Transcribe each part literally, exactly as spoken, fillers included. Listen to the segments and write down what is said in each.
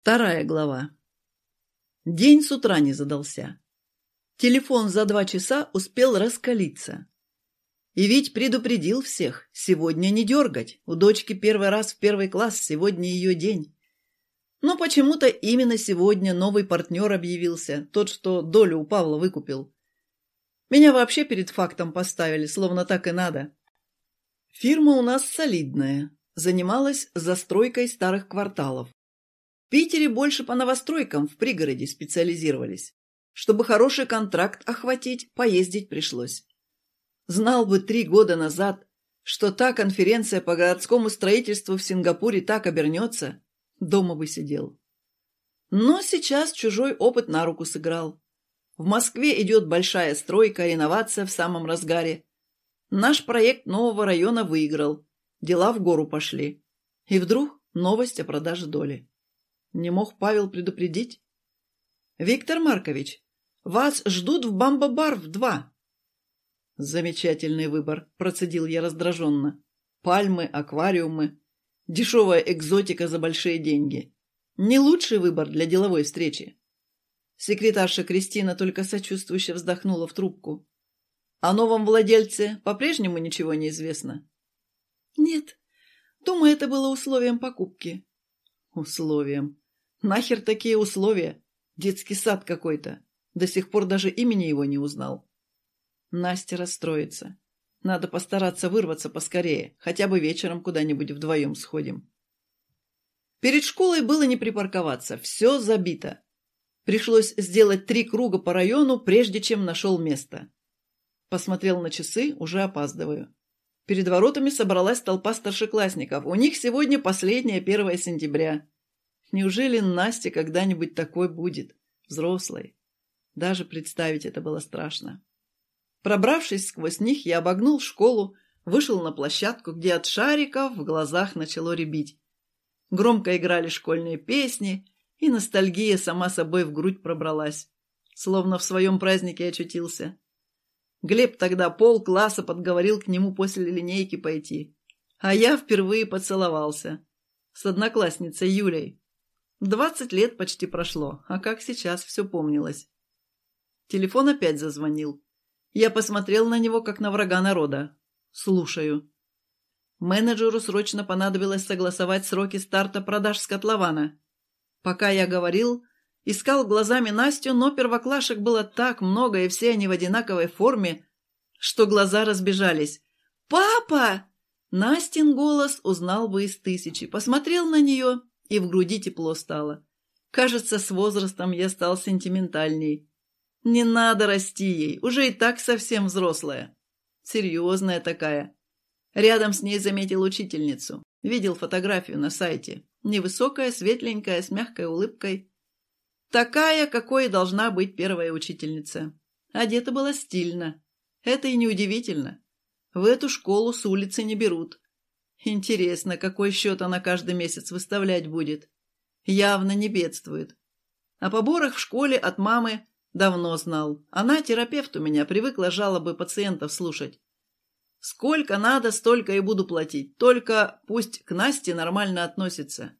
Вторая глава. День с утра не задался. Телефон за два часа успел раскалиться. И ведь предупредил всех, сегодня не дергать, у дочки первый раз в первый класс, сегодня ее день. Но почему-то именно сегодня новый партнер объявился, тот, что долю у Павла выкупил. Меня вообще перед фактом поставили, словно так и надо. Фирма у нас солидная, занималась застройкой старых кварталов. В Питере больше по новостройкам в пригороде специализировались. Чтобы хороший контракт охватить, поездить пришлось. Знал бы три года назад, что та конференция по городскому строительству в Сингапуре так обернется, дома бы сидел. Но сейчас чужой опыт на руку сыграл. В Москве идет большая стройка, реновация в самом разгаре. Наш проект нового района выиграл, дела в гору пошли. И вдруг новость о продаже доли. Не мог Павел предупредить? «Виктор Маркович, вас ждут в Бамба-бар в два». «Замечательный выбор», – процедил я раздраженно. «Пальмы, аквариумы, дешевая экзотика за большие деньги. Не лучший выбор для деловой встречи». Секретарша Кристина только сочувствующе вздохнула в трубку. «О новом владельце по-прежнему ничего не известно?» «Нет. Думаю, это было условием покупки». «Условием? Нахер такие условия? Детский сад какой-то. До сих пор даже имени его не узнал». Настя расстроится. Надо постараться вырваться поскорее, хотя бы вечером куда-нибудь вдвоем сходим. Перед школой было не припарковаться, все забито. Пришлось сделать три круга по району, прежде чем нашел место. Посмотрел на часы, уже опаздываю. Перед воротами собралась толпа старшеклассников. У них сегодня последнее первое сентября. Неужели Настя когда-нибудь такой будет, взрослой? Даже представить это было страшно. Пробравшись сквозь них, я обогнул школу, вышел на площадку, где от шариков в глазах начало рябить. Громко играли школьные песни, и ностальгия сама собой в грудь пробралась. Словно в своем празднике очутился. Глеб тогда полкласса подговорил к нему после линейки пойти. А я впервые поцеловался. С одноклассницей Юлей. Двадцать лет почти прошло, а как сейчас все помнилось. Телефон опять зазвонил. Я посмотрел на него, как на врага народа. Слушаю. Менеджеру срочно понадобилось согласовать сроки старта продаж с котлована. Пока я говорил, искал глазами Настю, но первоклашек было так много, и все они в одинаковой форме, что глаза разбежались. «Папа!» Настин голос узнал бы из тысячи. Посмотрел на нее, и в груди тепло стало. Кажется, с возрастом я стал сентиментальней. Не надо расти ей, уже и так совсем взрослая. Серьезная такая. Рядом с ней заметил учительницу. Видел фотографию на сайте. Невысокая, светленькая, с мягкой улыбкой. Такая, какой и должна быть первая учительница. Одета была стильно. Это и неудивительно. В эту школу с улицы не берут. Интересно, какой счет она каждый месяц выставлять будет. Явно не бедствует. О поборах в школе от мамы давно знал. Она терапевт у меня, привыкла жалобы пациентов слушать. Сколько надо, столько и буду платить. Только пусть к Насте нормально относится.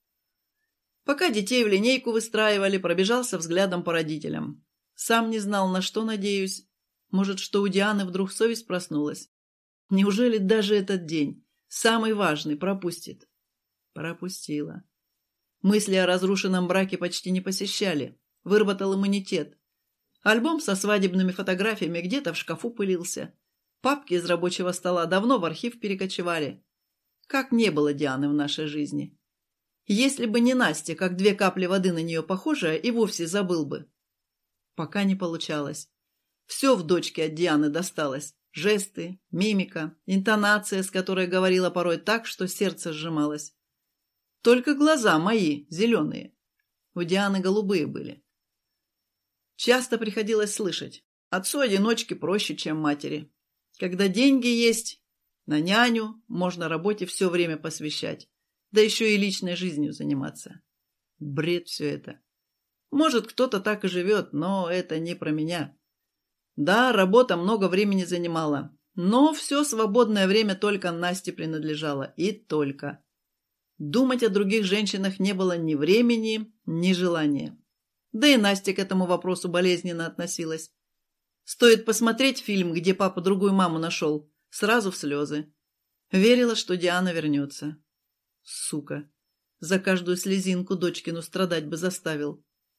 Пока детей в линейку выстраивали, пробежался взглядом по родителям. Сам не знал, на что надеюсь. Может, что у Дианы вдруг совесть проснулась? Неужели даже этот день, самый важный, пропустит? Пропустила. Мысли о разрушенном браке почти не посещали. Выработал иммунитет. Альбом со свадебными фотографиями где-то в шкафу пылился. Папки из рабочего стола давно в архив перекочевали. Как не было Дианы в нашей жизни. Если бы не Настя, как две капли воды на нее похожая, и вовсе забыл бы. Пока не получалось. Все в дочке от Дианы досталось. Жесты, мимика, интонация, с которой говорила порой так, что сердце сжималось. Только глаза мои, зеленые. У Дианы голубые были. Часто приходилось слышать. Отцу-одиночке проще, чем матери. Когда деньги есть, на няню можно работе все время посвящать. Да еще и личной жизнью заниматься. Бред все это. Может, кто-то так и живет, но это не про меня. Да, работа много времени занимала, но все свободное время только Насте принадлежало. И только. Думать о других женщинах не было ни времени, Нежелание. Да и Настя к этому вопросу болезненно относилась. Стоит посмотреть фильм, где папа другую маму нашел, сразу в слезы. Верила, что Диана вернется. Сука. За каждую слезинку дочкину страдать бы заставил.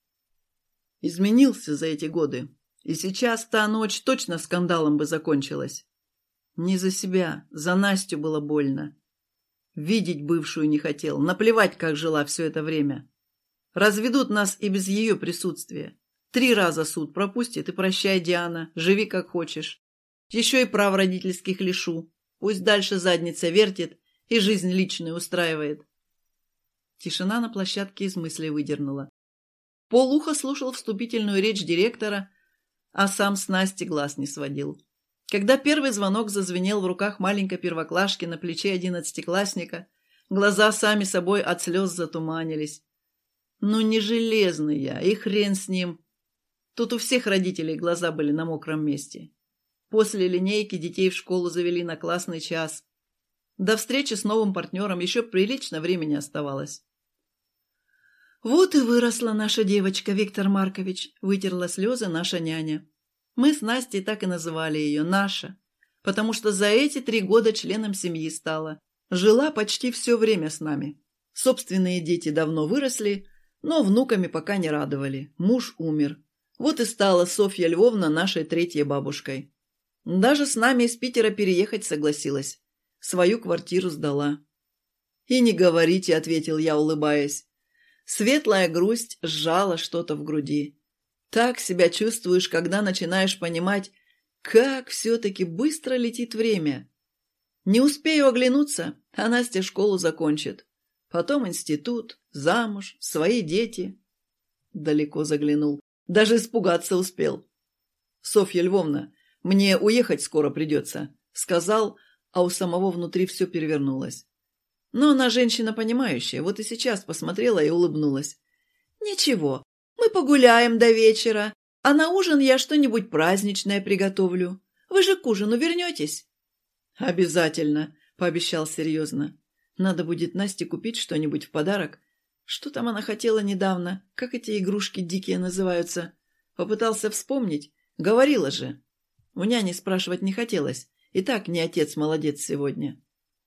Изменился за эти годы. И сейчас та ночь точно скандалом бы закончилась. Не за себя, за Настю было больно. Видеть бывшую не хотел, наплевать, как жила все это время. Разведут нас и без ее присутствия. Три раза суд пропустит, и прощай, Диана, живи как хочешь. Еще и прав родительских лишу. Пусть дальше задница вертит и жизнь личную устраивает. Тишина на площадке из мыслей выдернула. Полуха слушал вступительную речь директора, а сам с Насти глаз не сводил. Когда первый звонок зазвенел в руках маленькой первоклашки на плече одиннадцатиклассника, глаза сами собой от слез затуманились. Ну не железный я, и хрен с ним. Тут у всех родителей глаза были на мокром месте. После линейки детей в школу завели на классный час. До встречи с новым партнером еще прилично времени оставалось. «Вот и выросла наша девочка, Виктор Маркович», — вытерла слезы наша няня. Мы с Настей так и называли ее «Наша», потому что за эти три года членом семьи стала. Жила почти все время с нами. Собственные дети давно выросли, но внуками пока не радовали. Муж умер. Вот и стала Софья Львовна нашей третьей бабушкой. Даже с нами из Питера переехать согласилась. Свою квартиру сдала. «И не говорите», — ответил я, улыбаясь. Светлая грусть сжала что-то в груди. Так себя чувствуешь, когда начинаешь понимать, как все-таки быстро летит время. Не успею оглянуться, а Настя школу закончит. Потом институт, замуж, свои дети. Далеко заглянул. Даже испугаться успел. «Софья Львовна, мне уехать скоро придется», — сказал, а у самого внутри все перевернулось. Но она женщина понимающая, вот и сейчас посмотрела и улыбнулась. «Ничего, мы погуляем до вечера, а на ужин я что-нибудь праздничное приготовлю. Вы же к ужину вернетесь?» «Обязательно», — пообещал серьезно. «Надо будет Насте купить что-нибудь в подарок. Что там она хотела недавно? Как эти игрушки дикие называются?» Попытался вспомнить. Говорила же. У няни спрашивать не хотелось. И так не отец молодец сегодня.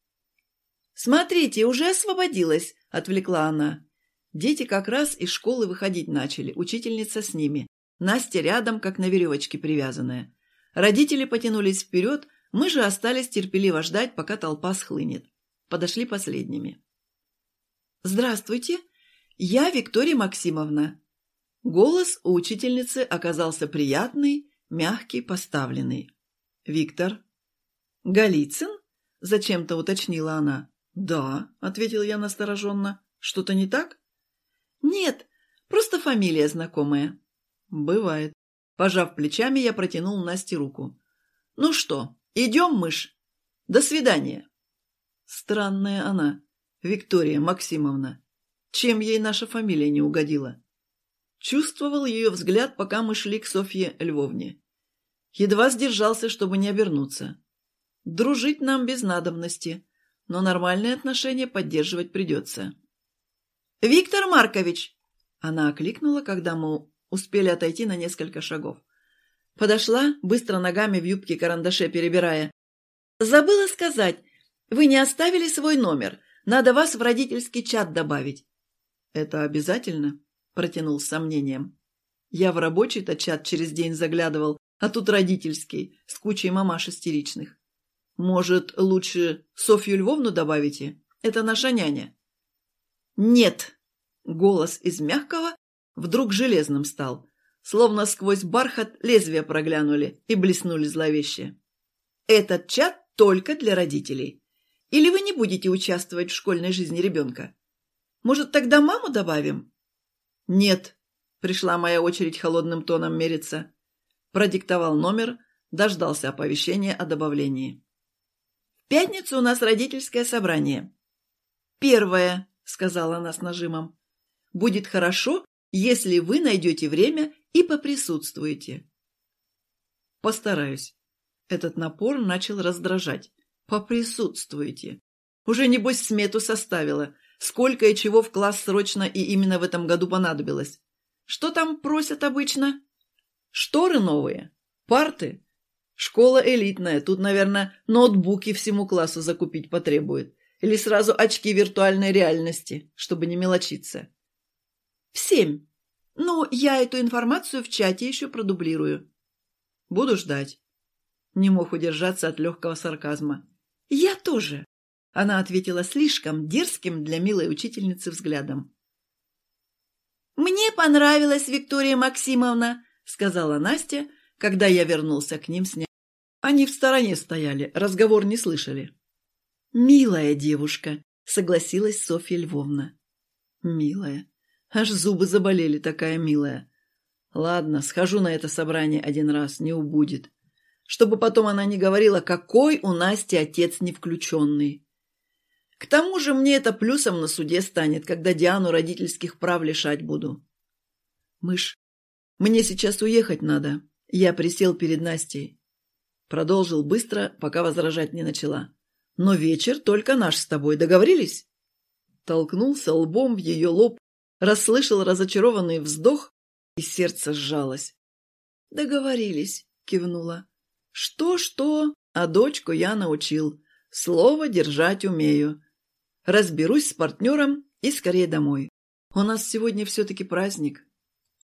«Смотрите, уже освободилась», — отвлекла она. Дети как раз из школы выходить начали, учительница с ними. Настя рядом, как на веревочке привязанная. Родители потянулись вперед, мы же остались терпеливо ждать, пока толпа схлынет. Подошли последними. «Здравствуйте, я Виктория Максимовна». Голос у учительницы оказался приятный, мягкий, поставленный. «Виктор?» «Голицын?» — зачем-то уточнила она. «Да», — ответил я настороженно. «Что-то не так?» «Нет, просто фамилия знакомая». «Бывает». Пожав плечами, я протянул Насте руку. «Ну что, идем, мышь? До свидания». Странная она, Виктория Максимовна. Чем ей наша фамилия не угодила? Чувствовал ее взгляд, пока мы шли к Софье Львовне. Едва сдержался, чтобы не обернуться. Дружить нам без надобности, но нормальные отношения поддерживать придется. «Виктор Маркович!» Она окликнула, когда мы успели отойти на несколько шагов. Подошла, быстро ногами в юбке-карандаше перебирая. «Забыла сказать, вы не оставили свой номер. Надо вас в родительский чат добавить». «Это обязательно?» – протянул с сомнением. Я в рабочий-то чат через день заглядывал, а тут родительский, с кучей мамаш истеричных. «Может, лучше Софью Львовну добавите? Это наша няня». «Нет!» Голос из мягкого вдруг железным стал, словно сквозь бархат лезвия проглянули и блеснули зловеще. «Этот чат только для родителей. Или вы не будете участвовать в школьной жизни ребенка? Может, тогда маму добавим?» «Нет», — пришла моя очередь холодным тоном мериться. Продиктовал номер, дождался оповещения о добавлении. «В пятницу у нас родительское собрание». «Первое», — сказала она с нажимом. «Будет хорошо, если вы найдете время и поприсутствуете». «Постараюсь». Этот напор начал раздражать. «Поприсутствуете». Уже, небось, смету составила. сколько и чего в класс срочно и именно в этом году понадобилось. Что там просят обычно? Шторы новые? Парты? Школа элитная, тут, наверное, ноутбуки всему классу закупить потребует. Или сразу очки виртуальной реальности, чтобы не мелочиться. В семь. Ну, я эту информацию в чате еще продублирую. Буду ждать. Не мог удержаться от легкого сарказма. Я тоже. Она ответила слишком дерзким для милой учительницы взглядом. «Мне понравилась Виктория Максимовна», — сказала Настя, когда я вернулся к ним с ней. Они в стороне стояли, разговор не слышали. «Милая девушка», — согласилась Софья Львовна. «Милая. Аж зубы заболели, такая милая. Ладно, схожу на это собрание один раз, не убудет. Чтобы потом она не говорила, какой у Насти отец не включенный. К тому же мне это плюсом на суде станет, когда Диану родительских прав лишать буду. Мышь, мне сейчас уехать надо. Я присел перед Настей. Продолжил быстро, пока возражать не начала. Но вечер только наш с тобой, договорились?» Толкнулся лбом в ее лоб, расслышал разочарованный вздох, и сердце сжалось. «Договорились», — кивнула. «Что-что, а дочку я научил. Слово держать умею. Разберусь с партнером и скорее домой. У нас сегодня все-таки праздник».